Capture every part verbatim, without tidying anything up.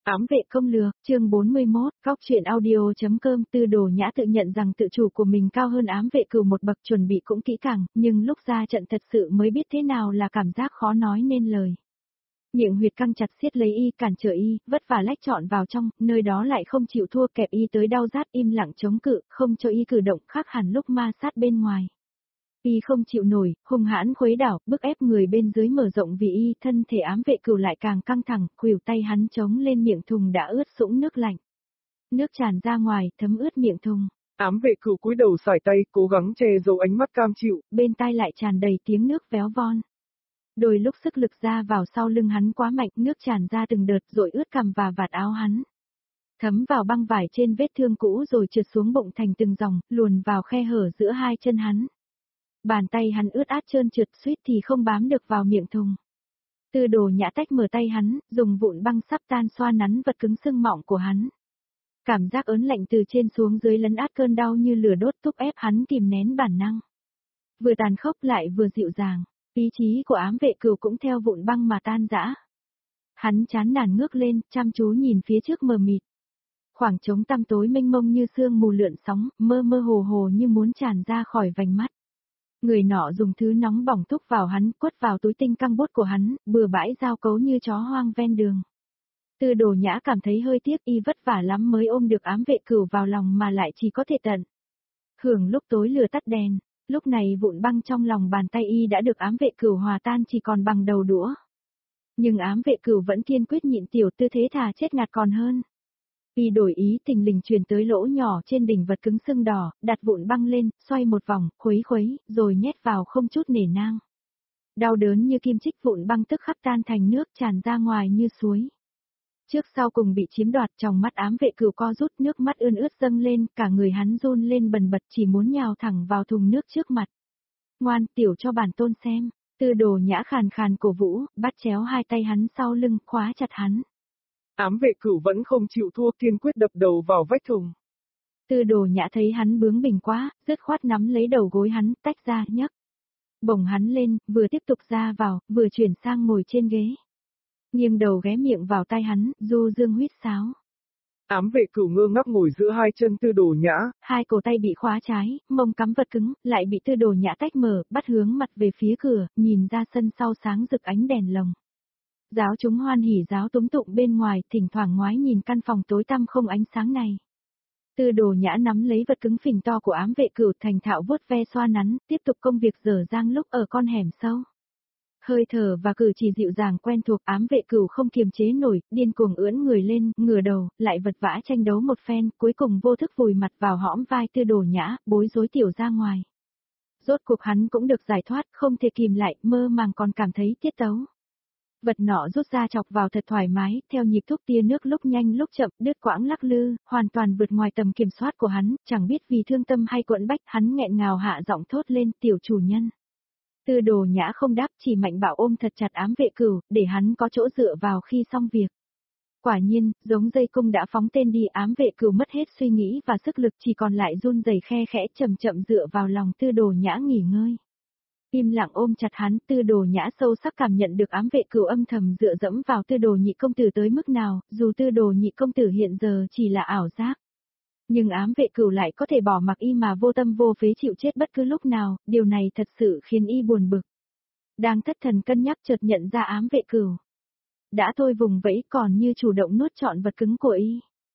Ám vệ công lừa, chương bốn mươi mốt, góc truyện audio.com. Tư Đồ Nhã tự nhận rằng tự chủ của mình cao hơn ám vệ cửu một bậc, chuẩn bị cũng kỹ càng, nhưng lúc ra trận thật sự mới biết thế nào là cảm giác khó nói nên lời. Miệng huyệt căng chặt siết lấy y, cản trở y, vất vả lách trọn vào trong, nơi đó lại không chịu thua, kẹp y tới đau rát, im lặng chống cự, không cho y cử động, khác hẳn lúc ma sát bên ngoài. Y không chịu nổi, hung hãn khuấy đảo, bức ép người bên dưới mở rộng vì y, thân thể ám vệ cửu lại càng căng thẳng, khuỷu tay hắn chống lên miệng thùng đã ướt sũng nước lạnh. Nước tràn ra ngoài, thấm ướt miệng thùng. Ám vệ cửu cúi đầu sải tay, cố gắng che giấu ánh mắt cam chịu. Bên tai lại tràn đầy tiếng nước véo von. Đôi lúc sức lực ra vào sau lưng hắn quá mạnh, nước tràn ra từng đợt rồi ướt cằm và vạt áo hắn. Thấm vào băng vải trên vết thương cũ rồi trượt xuống bụng thành từng dòng, luồn vào khe hở giữa hai chân hắn. Bàn tay hắn ướt át trơn trượt, suýt thì không bám được vào miệng thùng. Tư Đồ Nhã tách mở tay hắn, dùng vụn băng sắp tan xoa nắn vật cứng sưng mọng của hắn. Cảm giác ớn lạnh từ trên xuống dưới lấn át cơn đau như lửa đốt, thúc ép hắn kìm nén bản năng. Vừa tàn khốc lại vừa dịu dàng, ý chí của ám vệ cửu cũng theo vụn băng mà tan rã. Hắn chán nản ngước lên, chăm chú nhìn phía trước mờ mịt. Khoảng trống tăm tối mênh mông như sương mù lượn sóng, mơ mơ hồ hồ như muốn tràn ra khỏi vành mắt. Người nọ dùng thứ nóng bỏng thúc vào hắn, quất vào túi tinh căng bốt của hắn, bừa bãi giao cấu như chó hoang ven đường. Tư Đồ Nhã cảm thấy hơi tiếc, y vất vả lắm mới ôm được ám vệ cửu vào lòng mà lại chỉ có thể tận hưởng lúc tối lửa tắt đèn. Lúc này vụn băng trong lòng bàn tay y đã được ám vệ cửu hòa tan chỉ còn bằng đầu đũa. Nhưng ám vệ cửu vẫn kiên quyết nhịn, tiểu tư thế thà chết ngạt còn hơn. Y đổi ý, thình lình truyền tới lỗ nhỏ trên đỉnh vật cứng sưng đỏ, đặt vụn băng lên, xoay một vòng, khuấy khuấy, rồi nhét vào không chút nể nang. Đau đớn như kim chích, vụn băng tức khắc tan thành nước tràn ra ngoài như suối. Trước sau cùng bị chiếm đoạt, trong mắt ám vệ cửu co rút, nước mắt ươn ướt dâng lên, cả người hắn run lên bần bật, chỉ muốn nhào thẳng vào thùng nước trước mặt. Ngoan, tiểu cho bản tôn xem. Tư Đồ Nhã khàn khàn cổ vũ, bắt chéo hai tay hắn sau lưng, khóa chặt hắn. Ám vệ cửu vẫn không chịu thua, kiên quyết đập đầu vào vách thùng. Tư Đồ Nhã thấy hắn bướng bỉnh quá, dứt khoát nắm lấy đầu gối hắn, tách ra, nhấc bổng hắn lên, vừa tiếp tục ra vào, vừa chuyển sang ngồi trên ghế. Nghiêng đầu ghé miệng vào tai hắn, du dương huýt sáo. Ám vệ cửu ngơ ngác ngồi giữa hai chân Tư Đồ Nhã. Hai cổ tay bị khóa trái, mông cắm vật cứng, lại bị Tư Đồ Nhã tách mở, bắt hướng mặt về phía cửa, nhìn ra sân sau sáng rực ánh đèn lồng. Giáo chúng hoan hỉ giáo túm tụng bên ngoài, thỉnh thoảng ngoái nhìn căn phòng tối tăm không ánh sáng này. Tư Đồ Nhã nắm lấy vật cứng phình to của ám vệ cửu, thành thạo vuốt ve xoa nắn, tiếp tục công việc dở dang lúc ở con hẻm sâu. Hơi thở và cử chỉ dịu dàng quen thuộc, ám vệ cửu không kiềm chế nổi, điên cuồng ưỡn người lên, ngửa đầu, lại vật vã tranh đấu một phen, cuối cùng vô thức vùi mặt vào hõm vai Tư Đồ Nhã, bối rối tiểu ra ngoài. Rốt cuộc hắn cũng được giải thoát, không thể kìm lại, mơ màng còn cảm thấy tiết tấu. Vật nọ rút ra chọc vào thật thoải mái, theo nhịp thúc tia nước lúc nhanh lúc chậm, đứt quãng lắc lư, hoàn toàn vượt ngoài tầm kiểm soát của hắn, chẳng biết vì thương tâm hay quẫn bách, hắn nghẹn ngào hạ giọng thốt lên, tiểu chủ nhân. Tư Đồ Nhã không đáp, chỉ mạnh bạo ôm thật chặt ám vệ cửu, để hắn có chỗ dựa vào khi xong việc. Quả nhiên, giống dây cung đã phóng tên đi, ám vệ cửu mất hết suy nghĩ và sức lực, chỉ còn lại run rẩy khe khẽ chậm chậm dựa vào lòng Tư Đồ Nhã nghỉ ngơi. Im lặng ôm chặt hắn, Tư Đồ Nhã sâu sắc cảm nhận được ám vệ cửu âm thầm dựa dẫm vào Tư Đồ nhị công tử tới mức nào, dù Tư Đồ nhị công tử hiện giờ chỉ là ảo giác. Nhưng ám vệ cửu lại có thể bỏ mặc y mà vô tâm vô phế chịu chết bất cứ lúc nào, điều này thật sự khiến y buồn bực. Đang thất thần cân nhắc chợt nhận ra ám vệ cửu đã thôi vùng vẫy, còn như chủ động nuốt trọn vật cứng của y.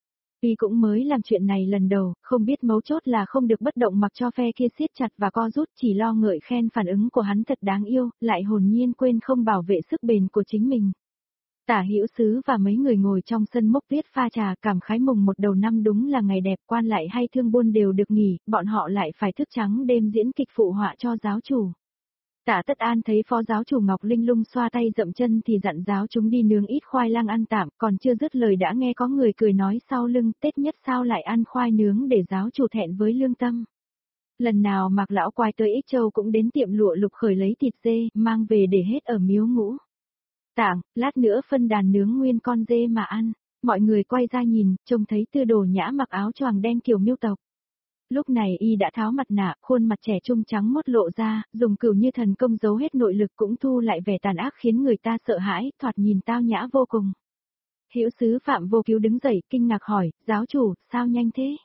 Y cũng mới làm chuyện này lần đầu, không biết mấu chốt là không được bất động mặc cho phe kia siết chặt và co rút, chỉ lo ngợi khen phản ứng của hắn thật đáng yêu, lại hồn nhiên quên không bảo vệ sức bền của chính mình. Tả Hữu Sứ và mấy người ngồi trong sân mốc tuyết pha trà, cảm khái mùng một đầu năm đúng là ngày đẹp, quan lại hay thương buôn đều được nghỉ, bọn họ lại phải thức trắng đêm diễn kịch phụ họa cho giáo chủ. Tạ Tất An thấy phó giáo chủ Ngọc Linh Lung xoa tay dậm chân thì dặn giáo chúng đi nướng ít khoai lang ăn tạm, còn chưa dứt lời đã nghe có người cười nói sau lưng, Tết nhất sao lại ăn khoai nướng, để giáo chủ thẹn với lương tâm. Lần nào Mạc lão quái tới Ích Châu cũng đến tiệm lụa Lục Khởi lấy thịt dê, mang về để hết ở miếu ngũ Tạng, lát nữa phân đàn nướng nguyên con dê mà ăn. Mọi người quay ra nhìn, trông thấy Tư Đồ Nhã mặc áo choàng đen kiểu miêu tộc. Lúc này y đã tháo mặt nạ, khuôn mặt trẻ trung trắng mốt lộ ra, dùng cửu như thần công giấu hết nội lực cũng thu lại vẻ tàn ác khiến người ta sợ hãi, thoạt nhìn tao nhã vô cùng. Hữu sứ Phạm Vô Cứu đứng dậy, kinh ngạc hỏi, giáo chủ, sao nhanh thế?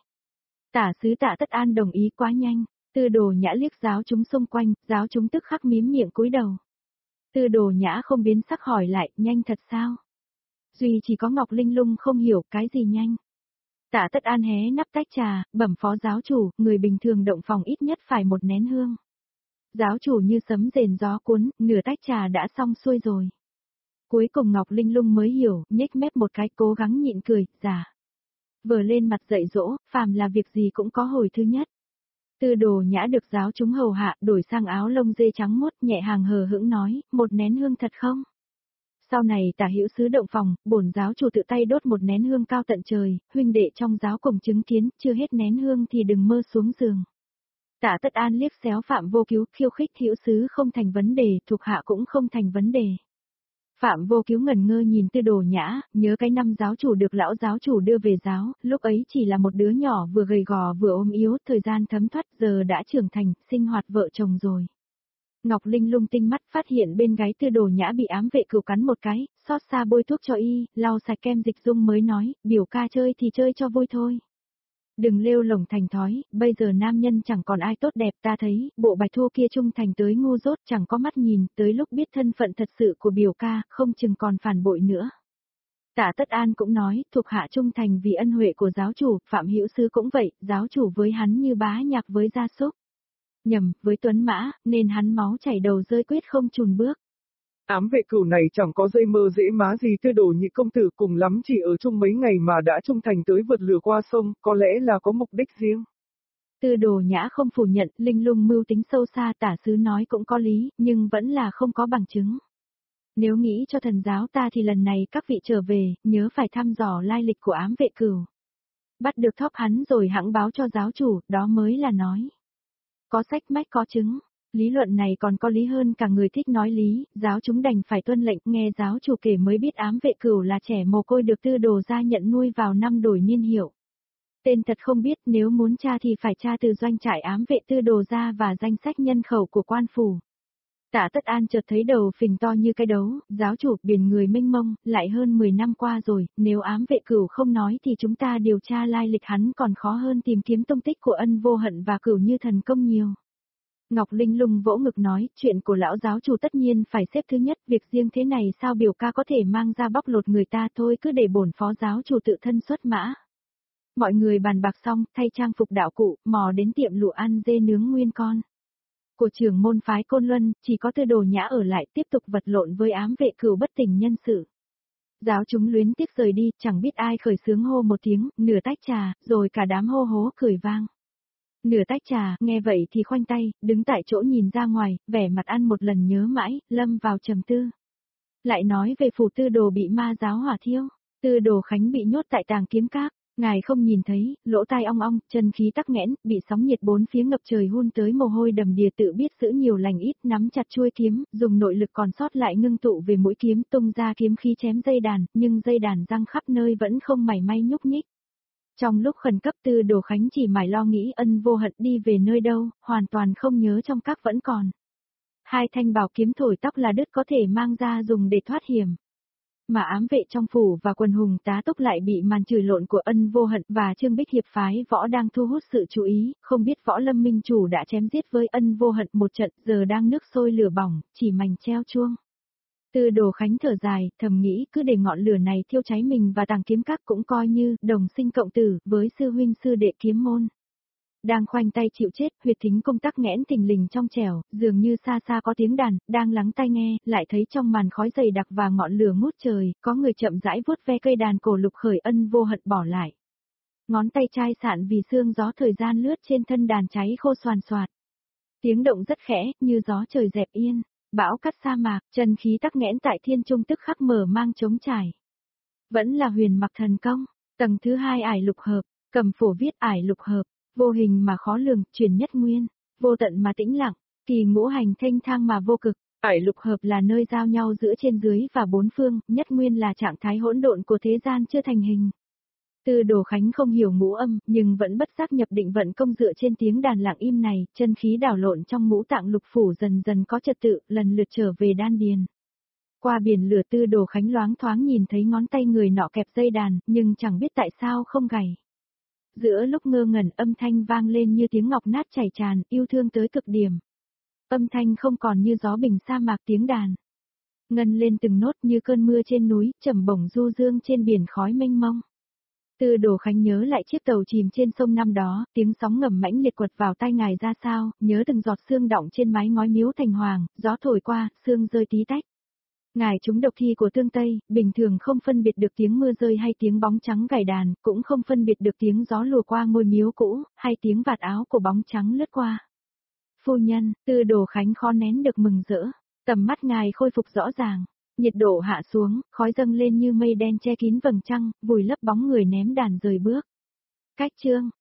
Tả sứ Tạ Tất An đồng ý, quá nhanh. Tư Đồ Nhã liếc giáo chúng xung quanh, giáo chúng tức khắc mím miệng cúi đầu. Tư Đồ Nhã không biến sắc hỏi lại, nhanh thật sao? Duy chỉ có Ngọc Linh Lung không hiểu cái gì nhanh. Tạ Tất An hé nắp tách trà, bẩm phó giáo chủ, người bình thường động phòng ít nhất phải một nén hương. Giáo chủ như sấm rền gió cuốn, nửa tách trà đã xong xuôi rồi. Cuối cùng Ngọc Linh Lung mới hiểu, nhếch mép một cái, cố gắng nhịn cười, giả. Vờ lên mặt dạy dỗ, phàm là việc gì cũng có hồi thứ nhất. Tư Đồ Nhã được giáo chúng hầu hạ, đổi sang áo lông dê trắng muốt, nhẹ hàng hờ hững nói, một nén hương thật không? Sau này Tả Hữu sứ động phòng, bổn giáo chủ tự tay đốt một nén hương cao tận trời, huynh đệ trong giáo cùng chứng kiến, chưa hết nén hương thì đừng mơ xuống giường. Tạ Tất An liếc xéo Phạm Vô Cứu, khiêu khích Hữu sứ không thành vấn đề, thuộc hạ cũng không thành vấn đề. Phạm Vô Cứu ngẩn ngơ nhìn Tư Đồ Nhã, nhớ cái năm giáo chủ được lão giáo chủ đưa về giáo, lúc ấy chỉ là một đứa nhỏ vừa gầy gò vừa ốm yếu, thời gian thấm thoát giờ đã trưởng thành, sinh hoạt vợ chồng rồi. Ngọc Linh Lung tinh mắt phát hiện bên gái Tư Đồ Nhã bị ám vệ cừu cắn một cái, xót xa bôi thuốc cho y, lau sạch kem dịch dung mới nói, biểu ca chơi thì chơi cho vui thôi. Đừng lêu lổng thành thói, bây giờ nam nhân chẳng còn ai tốt đẹp, ta thấy, bộ Bạch Thu kia trung thành tới ngu dốt, chẳng có mắt nhìn, tới lúc biết thân phận thật sự của biểu ca, không chừng còn phản bội nữa. Tạ Tất An cũng nói, thuộc hạ trung thành vì ân huệ của giáo chủ, Phạm Hữu sứ cũng vậy, giáo chủ với hắn như bá nhạc với gia súc. Nhầm, với tuấn mã, nên hắn máu chảy đầu rơi quyết không chùn bước. Ám vệ cửu này chẳng có dây mơ dễ má gì, Tư Đồ nhị công tử cùng lắm chỉ ở chung mấy ngày mà đã trung thành tới vượt lửa qua sông, có lẽ là có mục đích riêng. Tư Đồ Nhã không phủ nhận, Linh Lung mưu tính sâu xa, tả sứ nói cũng có lý, nhưng vẫn là không có bằng chứng. Nếu nghĩ cho thần giáo ta thì lần này các vị trở về, nhớ phải thăm dò lai lịch của ám vệ cửu. Bắt được thóp hắn rồi hãng báo cho giáo chủ, đó mới là nói. Có sách mách có chứng. Lý luận này còn có lý hơn cả người thích nói lý, giáo chúng đành phải tuân lệnh, nghe giáo chủ kể mới biết ám vệ cửu là trẻ mồ côi được Tư Đồ gia nhận nuôi vào năm đổi niên hiệu. Tên thật không biết, nếu muốn tra thì phải tra từ doanh trại ám vệ Tư Đồ gia và danh sách nhân khẩu của quan phủ. Tạ Tất An chợt thấy đầu phình to như cái đấu, giáo chủ, biển người mênh mông, lại hơn mười năm qua rồi, nếu ám vệ cửu không nói thì chúng ta điều tra lai lịch hắn còn khó hơn tìm kiếm tung tích của Ân Vô Hận và Cửu Như Thần Công nhiều. Ngọc Linh Lung vỗ ngực nói, chuyện của lão giáo chủ tất nhiên phải xếp thứ nhất, việc riêng thế này sao biểu ca có thể mang ra bóc lột người ta, thôi cứ để bổn phó giáo chủ tự thân xuất mã. Mọi người bàn bạc xong, thay trang phục đạo cụ, mò đến tiệm lụa ăn dê nướng nguyên con. Của trưởng môn phái Côn Luân, chỉ có Tư Đồ Nhã ở lại tiếp tục vật lộn với ám vệ cửu bất tỉnh nhân sự. Giáo chúng luyến tiếc rời đi, chẳng biết ai khởi xướng hô một tiếng, nửa tách trà, rồi cả đám hô hố cười vang. Nửa tách trà, nghe vậy thì khoanh tay, đứng tại chỗ nhìn ra ngoài, vẻ mặt ăn một lần nhớ mãi, lâm vào trầm tư. Lại nói về phủ Tư Đồ bị ma giáo hỏa thiêu, Tư Đồ Khánh bị nhốt tại tàng kiếm các, ngài không nhìn thấy, lỗ tai ong ong, chân khí tắc nghẽn, bị sóng nhiệt bốn phía ngập trời hun tới mồ hôi đầm đìa, tự biết giữ nhiều lành ít, nắm chặt chuôi kiếm, dùng nội lực còn sót lại ngưng tụ về mũi kiếm, tung ra kiếm khí chém dây đàn, nhưng dây đàn răng khắp nơi vẫn không mảy may nhúc nhích. Trong lúc khẩn cấp Tư Đồ Khánh chỉ mải lo nghĩ Ân Vô Hận đi về nơi đâu, hoàn toàn không nhớ trong các vẫn còn. Hai thanh bảo kiếm thổi tóc là đứt có thể mang ra dùng để thoát hiểm. Mà ám vệ trong phủ và quần hùng tá túc lại bị màn chửi lộn của Ân Vô Hận và Trương Bích Hiệp phái võ đang thu hút sự chú ý, không biết Võ Lâm Minh Chủ đã chém giết với Ân Vô Hận một trận, giờ đang nước sôi lửa bỏng, chỉ mành treo chuông. Tư Đồ Khánh thở dài, thầm nghĩ cứ để ngọn lửa này thiêu cháy mình và tàng kiếm các cũng coi như đồng sinh cộng tử với sư huynh sư đệ kiếm môn. Đang khoanh tay chịu chết, huyệt thính công tắc nghẽn thình lình trong trẻo, dường như xa xa có tiếng đàn, đang lắng tai nghe, lại thấy trong màn khói dày đặc và ngọn lửa ngút trời, có người chậm rãi vuốt ve cây đàn cổ lục khởi Ân Vô Hận bỏ lại. Ngón tay chai sạn vì sương gió thời gian lướt trên thân đàn cháy khô xoàn xoạt. Tiếng động rất khẽ, như gió trời dẹp yên. Bão cắt sa mạc, chân khí tắc nghẽn tại thiên trung tức khắc mở mang trống trải. Vẫn là huyền mặc thần công, tầng thứ hai ải lục hợp, cầm phổ viết ải lục hợp, vô hình mà khó lường, truyền nhất nguyên, vô tận mà tĩnh lặng, kỳ ngũ hành thanh thang mà vô cực. Ải lục hợp là nơi giao nhau giữa trên dưới và bốn phương, nhất nguyên là trạng thái hỗn độn của thế gian chưa thành hình. Tư Đồ Khánh không hiểu ngũ âm, nhưng vẫn bất giác nhập định vận công dựa trên tiếng đàn lặng im này, chân khí đảo lộn trong ngũ tạng lục phủ dần dần có trật tự, lần lượt trở về đan điền. Qua biển lửa Tư Đồ Khánh loáng thoáng nhìn thấy ngón tay người nọ kẹp dây đàn, nhưng chẳng biết tại sao không gảy. Giữa lúc ngơ ngẩn âm thanh vang lên như tiếng ngọc nát chảy tràn, yêu thương tới cực điểm. Âm thanh không còn như gió bình sa mạc tiếng đàn. Ngân lên từng nốt như cơn mưa trên núi, trầm bổng du dương trên biển khói mênh mông. Tư Đồ Khánh nhớ lại chiếc tàu chìm trên sông năm đó, tiếng sóng ngầm mãnh liệt quật vào tai ngài ra sao, nhớ từng giọt sương đọng trên mái ngói miếu thành hoàng, gió thổi qua, sương rơi tí tách. Ngài trúng độc thi của tương Tây, bình thường không phân biệt được tiếng mưa rơi hay tiếng bóng trắng gảy đàn, cũng không phân biệt được tiếng gió lùa qua ngôi miếu cũ, hay tiếng vạt áo của bóng trắng lướt qua. Phu nhân, Tư Đồ Khánh khó nén được mừng rỡ, tầm mắt ngài khôi phục rõ ràng, nhiệt độ hạ xuống, khói dâng lên như mây đen che kín vầng trăng, vùi lấp bóng người ném đàn rời bước. Cách chương